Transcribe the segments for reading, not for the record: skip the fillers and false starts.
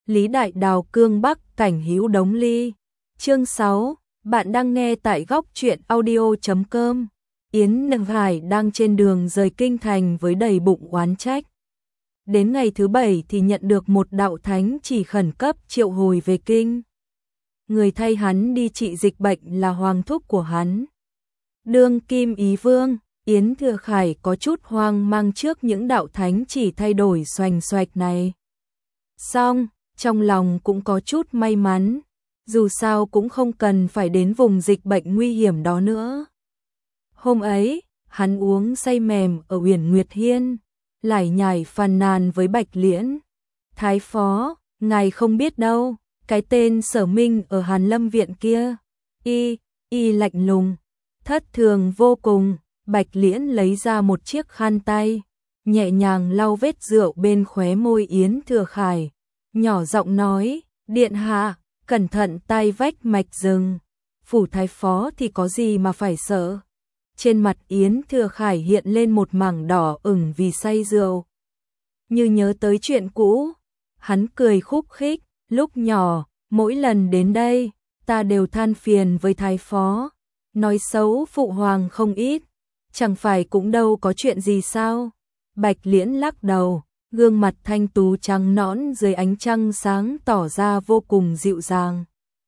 Lý Đại Đào cương Bắc cảnh hữu đống ly. Chương 6, bạn đang nghe tại góc truyện audio.com. Yến Nương Hải đang trên đường rời kinh thành với đầy bụng oán trách. Đến ngày thứ 7 thì nhận được một đạo thánh chỉ khẩn cấp triệu hồi về kinh. Người thay hắn đi trị dịch bệnh là hoàng thúc của hắn. Đương kim ý vương, Yến Thừa Khải có chút hoang mang trước những đạo thánh chỉ thay đổi xoành xoạch này. Song, trong lòng cũng có chút may mắn, dù sao cũng không cần phải đến vùng dịch bệnh nguy hiểm đó nữa. Hôm ấy, hắn uống say mềm ở Uyển Nguyệt Hiên, lải nhải phàn nàn với Bạch Liễn. Thái phó, ngài không biết đâu, cái tên Sở Minh ở Hàn Lâm viện kia, y lạnh lùng, thất thường vô cùng. Bạch Liễn lấy ra một chiếc khăn tay, nhẹ nhàng lau vết rượu bên khóe môi Yến Thừa Khải, nhỏ giọng nói, điện hạ, cẩn thận tai vách mạch rừng, phủ thái phó thì có gì mà phải sợ. Trên mặt Yến Thừa Khải hiện lên một mảng đỏ ửng vì say rượu. Như nhớ tới chuyện cũ, hắn cười khúc khích, lúc nhỏ, mỗi lần đến đây, ta đều than phiền với thái phó, nói xấu phụ hoàng không ít, chẳng phải cũng đâu có chuyện gì sao. Bạch Liễn lắc đầu, gương mặt thanh tú trắng nõn dưới ánh trăng sáng tỏ ra vô cùng dịu dàng.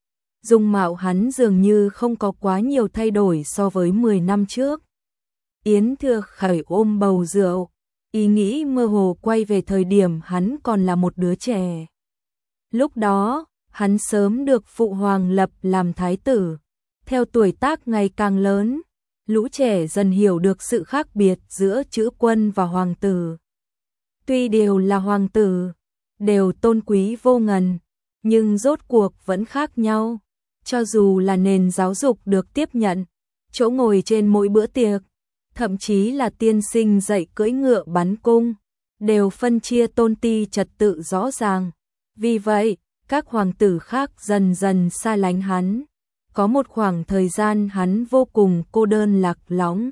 Dung mạo hắn dường như không có quá nhiều thay đổi so với 10 năm trước. Yến Thừa Khải ôm bầu rượu, ý nghĩ mơ hồ quay về thời điểm hắn còn là một đứa trẻ. Lúc đó, hắn sớm được phụ hoàng lập làm thái tử. Theo tuổi tác ngày càng lớn, lũ trẻ dần hiểu được sự khác biệt giữa chữ quân và hoàng tử. Tuy đều là hoàng tử, đều tôn quý vô ngần, nhưng rốt cuộc vẫn khác nhau. Cho dù là nền giáo dục được tiếp nhận, chỗ ngồi trên mỗi bữa tiệc, thậm chí là tiên sinh dạy cưỡi ngựa bắn cung, đều phân chia tôn ti trật tự rõ ràng. Vì vậy, các hoàng tử khác dần dần xa lánh hắn. Có một khoảng thời gian hắn vô cùng cô đơn lạc lõng.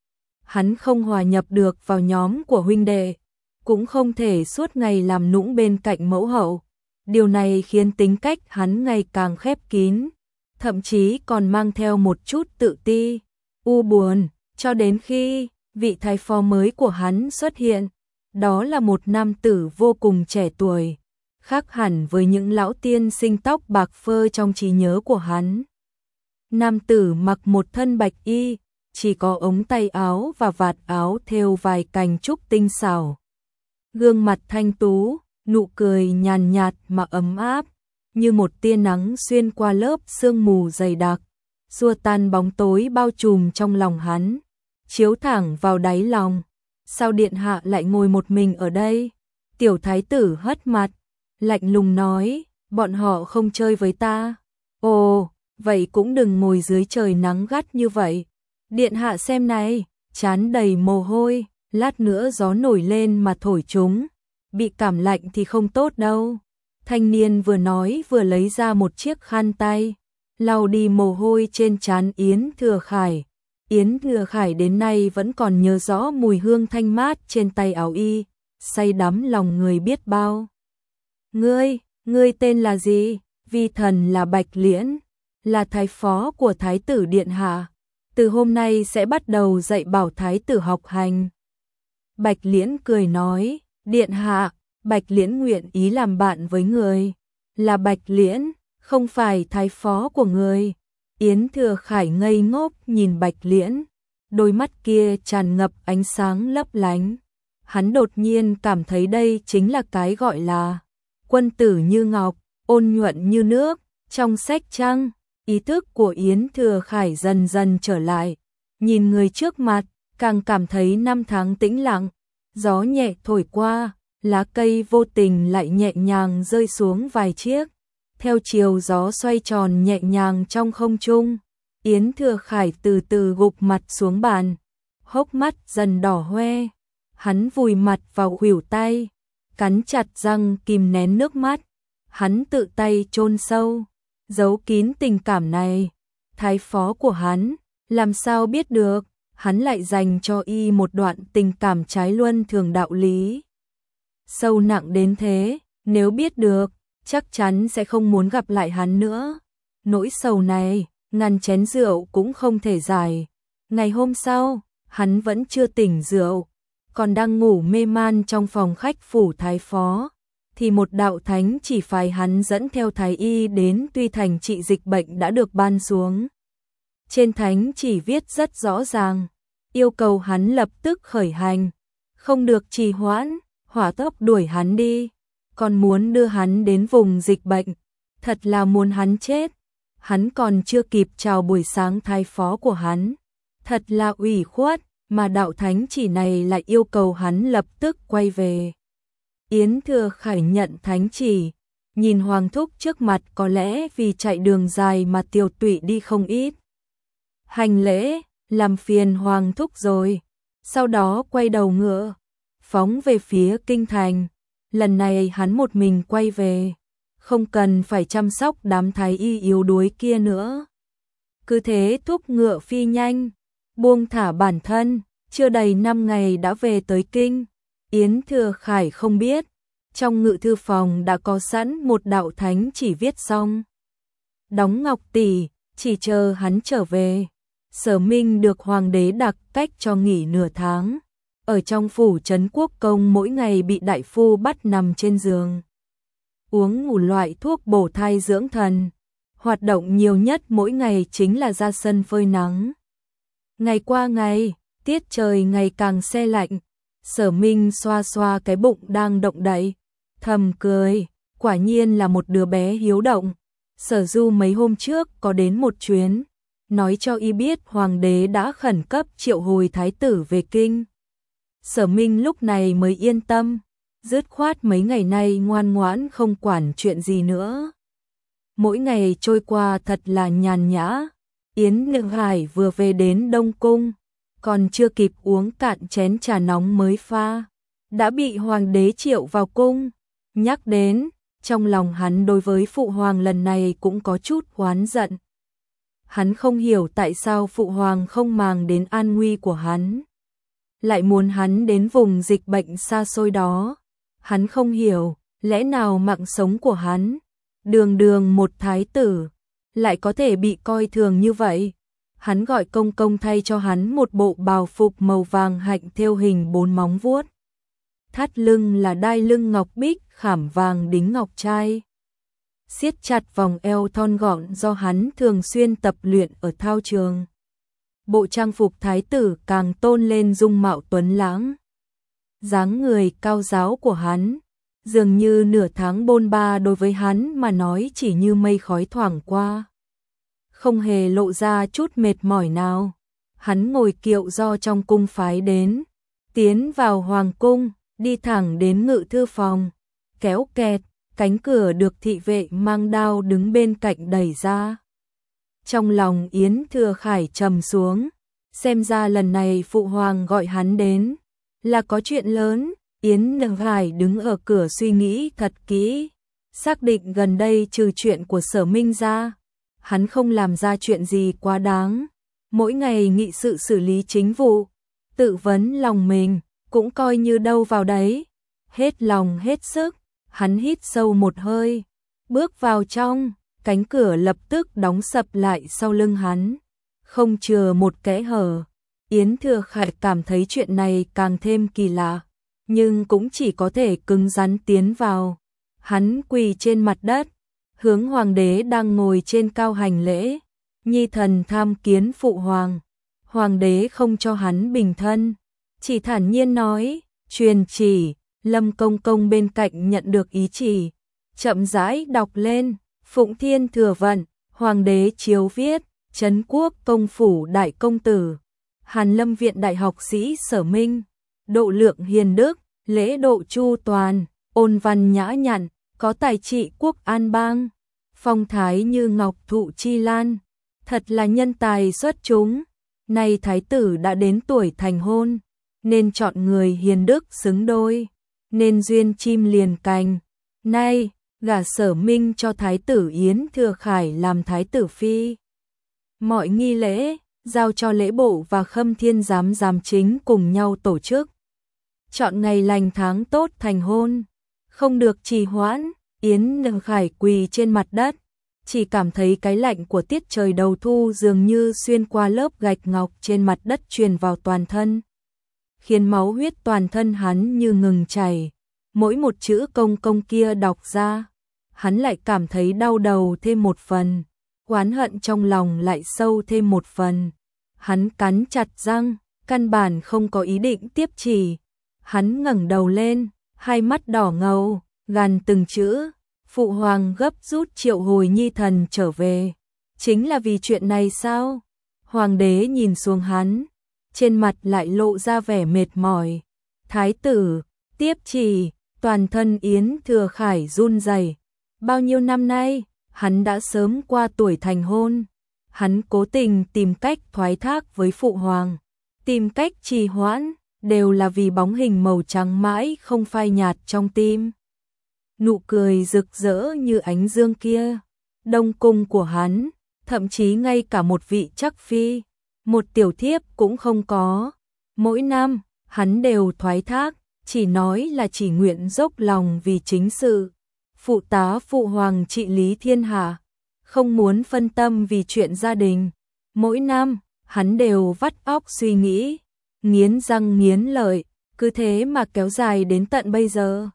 Hắn không hòa nhập được vào nhóm của huynh đệ, cũng không thể suốt ngày làm nũng bên cạnh mẫu hậu. Điều này khiến tính cách hắn ngày càng khép kín, thậm chí còn mang theo một chút tự ti, u buồn, cho đến khi vị thái phó mới của hắn xuất hiện. Đó là một nam tử vô cùng trẻ tuổi, khác hẳn với những lão tiên sinh tóc bạc phơ trong trí nhớ của hắn. Nam tử mặc một thân bạch y, chỉ có ống tay áo và vạt áo thêu vài cành trúc tinh xảo. Gương mặt thanh tú, nụ cười nhàn nhạt mà ấm áp, như một tia nắng xuyên qua lớp sương mù dày đặc, xua tan bóng tối bao trùm trong lòng hắn, chiếu thẳng vào đáy lòng. Sao điện hạ lại ngồi một mình ở đây? Tiểu thái tử hất mặt, lạnh lùng nói, bọn họ không chơi với ta. Ồ, vậy cũng đừng ngồi dưới trời nắng gắt như vậy. Điện hạ xem này, trán đầy mồ hôi, lát nữa gió nổi lên mà thổi chúng, bị cảm lạnh thì không tốt đâu. Thanh niên vừa nói vừa lấy ra một chiếc khăn tay, lau đi mồ hôi trên trán Yến Thừa Khải. Yến Thừa Khải đến nay vẫn còn nhớ rõ mùi hương thanh mát trên tay áo y, say đắm lòng người biết bao. Ngươi tên là gì? Vi thần là Bạch Liễn, là thái phó của thái tử điện hạ. Từ hôm nay sẽ bắt đầu dạy bảo thái tử học hành. Bạch Liễn cười nói, điện hạ, Bạch Liễn nguyện ý làm bạn với người. Là Bạch Liễn, không phải thái phó của người. Yến Thừa Khải ngây ngốc nhìn Bạch Liễn, đôi mắt kia tràn ngập ánh sáng lấp lánh. Hắn đột nhiên cảm thấy đây chính là cái gọi là quân tử như ngọc, ôn nhuận như nước, trong sách trăng. Ý thức của Yến Thừa Khải dần dần trở lại, nhìn người trước mặt, càng cảm thấy năm tháng tĩnh lặng, gió nhẹ thổi qua, lá cây vô tình lại nhẹ nhàng rơi xuống vài chiếc, theo chiều gió xoay tròn nhẹ nhàng trong không trung. Yến Thừa Khải từ từ gục mặt xuống bàn, hốc mắt dần đỏ hoe, hắn vùi mặt vào khuỷu tay, cắn chặt răng kìm nén nước mắt, hắn tự tay chôn sâu, giấu kín tình cảm này. Thái phó của hắn, làm sao biết được, hắn lại dành cho y một đoạn tình cảm trái luân thường đạo lý. Sâu nặng đến thế, nếu biết được, chắc chắn sẽ không muốn gặp lại hắn nữa. Nỗi sầu này, ngăn chén rượu cũng không thể giải. Ngày hôm sau, hắn vẫn chưa tỉnh rượu, còn đang ngủ mê man trong phòng khách phủ thái phó, thì một đạo thánh chỉ phái hắn dẫn theo thái y đến Tuy Thành trị dịch bệnh đã được ban xuống. Trên thánh chỉ viết rất rõ ràng, yêu cầu hắn lập tức khởi hành, không được trì hoãn, hỏa tốc đuổi hắn đi, còn muốn đưa hắn đến vùng dịch bệnh, thật là muốn hắn chết. Hắn còn chưa kịp chào buổi sáng thái phó của hắn, thật là ủy khuất, mà đạo thánh chỉ này lại yêu cầu hắn lập tức quay về. Yến Thừa Khải nhận thánh chỉ, nhìn Hoàng thúc trước mặt có lẽ vì chạy đường dài mà tiêu tụy đi không ít. Hành lễ, làm phiền Hoàng thúc rồi, sau đó quay đầu ngựa, phóng về phía kinh thành. Lần này hắn một mình quay về, không cần phải chăm sóc đám thái y yếu đuối kia nữa. Cứ thế thúc ngựa phi nhanh, buông thả bản thân, chưa đầy 5 ngày đã về tới kinh. Yến Thừa Khải không biết, trong ngự thư phòng đã có sẵn một đạo thánh chỉ viết xong. Đóng ngọc tỷ, chỉ chờ hắn trở về. Sở Minh được hoàng đế đặc cách cho nghỉ nửa tháng. Ở trong phủ trấn quốc công mỗi ngày bị đại phu bắt nằm trên giường, uống ngủ loại thuốc bổ thai dưỡng thần. Hoạt động nhiều nhất mỗi ngày chính là ra sân phơi nắng. Ngày qua ngày, tiết trời ngày càng se lạnh. Sở Minh xoa xoa cái bụng đang động đậy, thầm cười, quả nhiên là một đứa bé hiếu động. Sở Du mấy hôm trước có đến một chuyến, nói cho y biết hoàng đế đã khẩn cấp triệu hồi thái tử về kinh. Sở Minh lúc này mới yên tâm, dứt khoát mấy ngày nay ngoan ngoãn không quản chuyện gì nữa. Mỗi ngày trôi qua thật là nhàn nhã. Yến Nhược Hải vừa về đến Đông Cung, còn chưa kịp uống cạn chén trà nóng mới pha, đã bị hoàng đế triệu vào cung. Nhắc đến, trong lòng hắn đối với phụ hoàng lần này cũng có chút oán giận. Hắn không hiểu tại sao phụ hoàng không màng đến an nguy của hắn, lại muốn hắn đến vùng dịch bệnh xa xôi đó. Hắn không hiểu, lẽ nào mạng sống của hắn, đường đường một thái tử, lại có thể bị coi thường như vậy. Hắn gọi công công thay cho hắn một bộ bào phục màu vàng hạnh thêu hình 4 móng vuốt. Thắt lưng là đai lưng ngọc bích khảm vàng đính ngọc trai, siết chặt vòng eo thon gọn do hắn thường xuyên tập luyện ở thao trường. Bộ trang phục thái tử càng tôn lên dung mạo tuấn lãng. Dáng người cao ráo của hắn, dường như nửa tháng bôn ba đối với hắn mà nói chỉ như mây khói thoảng qua, không hề lộ ra chút mệt mỏi nào. Hắn ngồi kiệu do trong cung phái đến, tiến vào hoàng cung, đi thẳng đến ngự thư phòng, kéo kẹt, cánh cửa được thị vệ mang đao đứng bên cạnh đẩy ra. Trong lòng Yến Thừa Khải trầm xuống, xem ra lần này phụ hoàng gọi hắn đến là có chuyện lớn. Yến Nhược Hải đứng ở cửa suy nghĩ thật kỹ, xác định gần đây trừ chuyện của Sở Minh ra, hắn không làm ra chuyện gì quá đáng. Mỗi ngày nghị sự xử lý chính vụ, tự vấn lòng mình, cũng coi như đâu vào đấy. Hết lòng hết sức, hắn hít sâu một hơi, bước vào trong, cánh cửa lập tức đóng sập lại sau lưng hắn, không chừa một kẽ hở. Yến Thừa Khải cảm thấy chuyện này càng thêm kỳ lạ, nhưng cũng chỉ có thể cứng rắn tiến vào. Hắn quỳ trên mặt đất, hướng hoàng đế đang ngồi trên cao hành lễ. Nhi thần tham kiến phụ hoàng. Hoàng đế không cho hắn bình thân, chỉ thản nhiên nói, truyền chỉ. Lâm công công bên cạnh nhận được ý chỉ, chậm rãi đọc lên. Phụng Thiên Thừa Vận, hoàng đế chiếu viết, Trấn Quốc công phủ đại công tử, Hàn Lâm viện đại học sĩ Sở Minh, độ lượng hiền đức, lễ độ chu toàn, ôn văn nhã nhặn, có tài trị quốc an bang, phong thái như ngọc thụ chi lan, thật là nhân tài xuất chúng. Nay thái tử đã đến tuổi thành hôn, nên chọn người hiền đức xứng đôi, nên duyên chim liền cành. Nay gả Sở Minh cho thái tử Yến Thừa Khải làm thái tử phi. Mọi nghi lễ, giao cho lễ bộ và Khâm Thiên giám chính cùng nhau tổ chức. Chọn ngày lành tháng tốt thành hôn, không được trì hoãn. Yến Nương Khải quỳ trên mặt đất, chỉ cảm thấy cái lạnh của tiết trời đầu thu dường như xuyên qua lớp gạch ngọc trên mặt đất truyền vào toàn thân, khiến máu huyết toàn thân hắn như ngừng chảy. Mỗi một chữ công công kia đọc ra, hắn lại cảm thấy đau đầu thêm một phần, oán hận trong lòng lại sâu thêm một phần. Hắn cắn chặt răng, căn bản không có ý định tiếp chỉ. Hắn ngẩng đầu lên, hai mắt đỏ ngầu, gằn từng chữ, phụ hoàng gấp rút triệu hồi nhi thần trở về. Chính là vì chuyện này sao? Hoàng đế nhìn xuống hắn, trên mặt lại lộ ra vẻ mệt mỏi. Thái tử, tiếp chỉ, toàn thân Yến Thừa Khải run rẩy. Bao nhiêu năm nay, hắn đã sớm qua tuổi thành hôn. Hắn cố tình tìm cách thoái thác với phụ hoàng, tìm cách trì hoãn, đều là vì bóng hình màu trắng mãi không phai nhạt trong tim. Nụ cười rực rỡ như ánh dương kia, đông cung của hắn, thậm chí ngay cả một vị chắc phi, một tiểu thiếp cũng không có. Mỗi năm, hắn đều thoái thác, chỉ nói là chỉ nguyện dốc lòng vì chính sự, phụ tá phụ hoàng trị lý thiên hạ, không muốn phân tâm vì chuyện gia đình. Mỗi năm, hắn đều vắt óc suy nghĩ, nghiến răng nghiến lợi, cứ thế mà kéo dài đến tận bây giờ.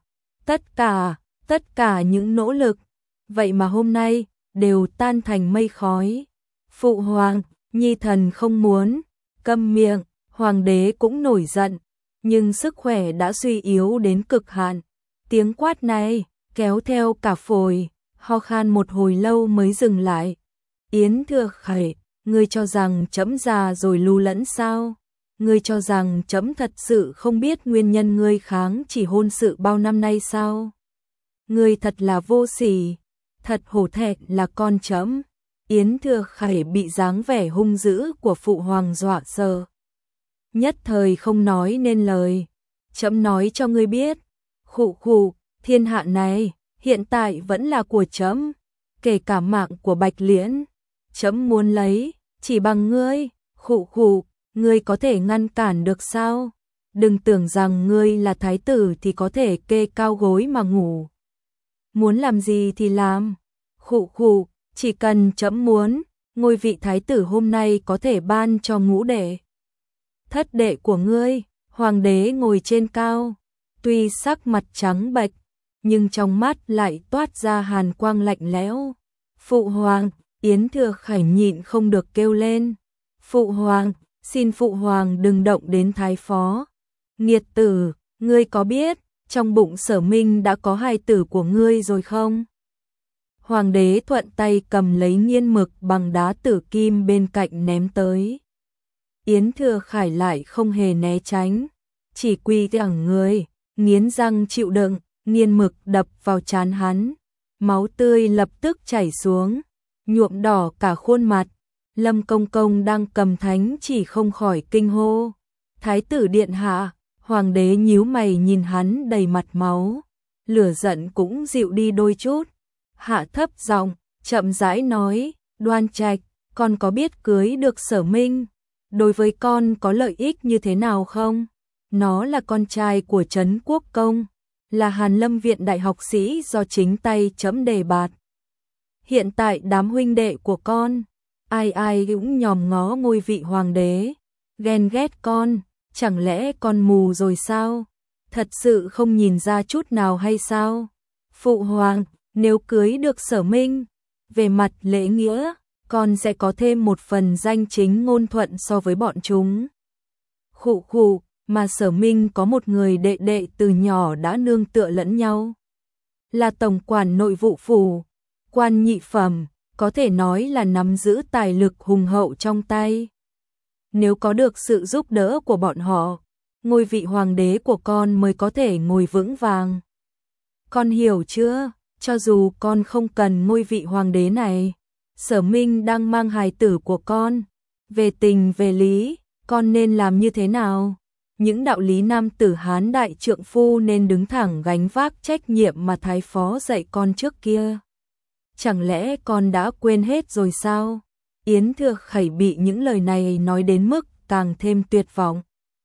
Tất cả những nỗ lực, vậy mà hôm nay, đều tan thành mây khói. Phụ hoàng, nhi thần không muốn, câm miệng. Hoàng đế cũng nổi giận, nhưng sức khỏe đã suy yếu đến cực hạn. Tiếng quát này, kéo theo cả phổi, ho khan một hồi lâu mới dừng lại. Yến Thừa Khải, ngươi cho rằng trẫm già rồi lù lẫn sao? Ngươi cho rằng trẫm thật sự không biết nguyên nhân ngươi kháng chỉ hôn sự bao năm nay sao? Ngươi thật là vô sỉ, thật hổ thẹn là con trẫm. Yến Thừa Khải bị dáng vẻ hung dữ của phụ hoàng dọa sợ, nhất thời không nói nên lời. Trẫm nói cho ngươi biết, khụ, thiên hạ này hiện tại vẫn là của trẫm, kể cả mạng của Bạch Liễn, trẫm muốn lấy, chỉ bằng ngươi. Khụ, ngươi có thể ngăn cản được sao? Đừng tưởng rằng ngươi là thái tử thì có thể kê cao gối mà ngủ. Muốn làm gì thì làm. Khụ, chỉ cần trẫm muốn, ngôi vị thái tử hôm nay có thể ban cho ngũ đệ. Thất đệ của ngươi. Hoàng đế ngồi trên cao, tuy sắc mặt trắng bệch, nhưng trong mắt lại toát ra hàn quang lạnh lẽo. Phụ hoàng, Yến Thừa Khải nhịn không được kêu lên. Phụ hoàng, xin phụ hoàng đừng động đến thái phó. Nghiệt tử, ngươi có biết, trong bụng Sở Minh đã có hài tử của ngươi rồi không? Hoàng đế thuận tay cầm lấy nghiên mực bằng đá tử kim bên cạnh ném tới. Yến Thừa Khải lại không hề né tránh, chỉ quỳ thẳng người, nghiến răng chịu đựng, nghiên mực đập vào trán hắn. Máu tươi lập tức chảy xuống, nhuộm đỏ cả khuôn mặt. Lâm Công Công đang cầm thánh chỉ không khỏi kinh hô. Thái tử điện hạ. Hoàng đế nhíu mày nhìn hắn đầy mặt máu, lửa giận cũng dịu đi đôi chút. Hạ thấp giọng, chậm rãi nói, Đoan Trạch, con có biết cưới được Sở Minh đối với con có lợi ích như thế nào không? Nó là con trai của Trấn Quốc Công, là Hàn Lâm Viện đại học sĩ do chính tay trẫm đề bạt. Hiện tại đám huynh đệ của con, ai cũng nhòm ngó ngôi vị hoàng đế, ghen ghét con, chẳng lẽ con mù rồi sao? Thật sự không nhìn ra chút nào hay sao? Phụ hoàng, nếu cưới được Sở Minh, về mặt lễ nghĩa, con sẽ có thêm một phần danh chính ngôn thuận so với bọn chúng. Khụ, mà Sở Minh có một người đệ đệ từ nhỏ đã nương tựa lẫn nhau. Là tổng quản nội vụ phủ, quan nhị phẩm, có thể nói là nắm giữ tài lực hùng hậu trong tay. Nếu có được sự giúp đỡ của bọn họ, ngôi vị hoàng đế của con mới có thể ngồi vững vàng. Con hiểu chưa? Cho dù con không cần ngôi vị hoàng đế này, Sở Minh đang mang hài tử của con. Về tình về lý, con nên làm như thế nào? Những đạo lý nam tử Hán đại trượng phu nên đứng thẳng gánh vác trách nhiệm mà thái phó dạy con trước kia. Chẳng lẽ con đã quên hết rồi sao? Yến Thừa Khải bị những lời này nói đến mức càng thêm tuyệt vọng.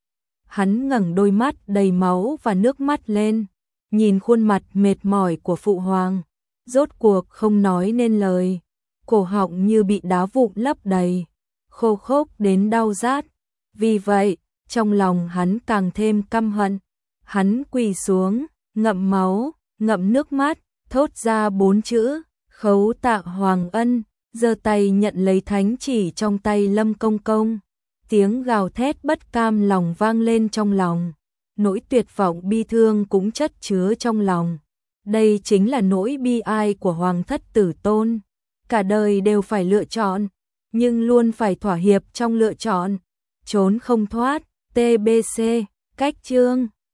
Hắn ngẩng đôi mắt đầy máu và nước mắt lên, nhìn khuôn mặt mệt mỏi của phụ hoàng, rốt cuộc không nói nên lời, cổ họng như bị đá vụn lấp đầy, khô khốc đến đau rát. Vì vậy, trong lòng hắn càng thêm căm hận. Hắn quỳ xuống, ngậm máu, ngậm nước mắt, thốt ra 4 chữ, khấu tạ Hoàng Ân, giơ tay nhận lấy thánh chỉ trong tay Lâm Công Công. Tiếng gào thét bất cam lòng vang lên trong lòng, nỗi tuyệt vọng bi thương cũng chất chứa trong lòng. Đây chính là nỗi bi ai của Hoàng thất tử tôn. Cả đời đều phải lựa chọn, nhưng luôn phải thỏa hiệp trong lựa chọn, trốn không thoát. TBC, cách chương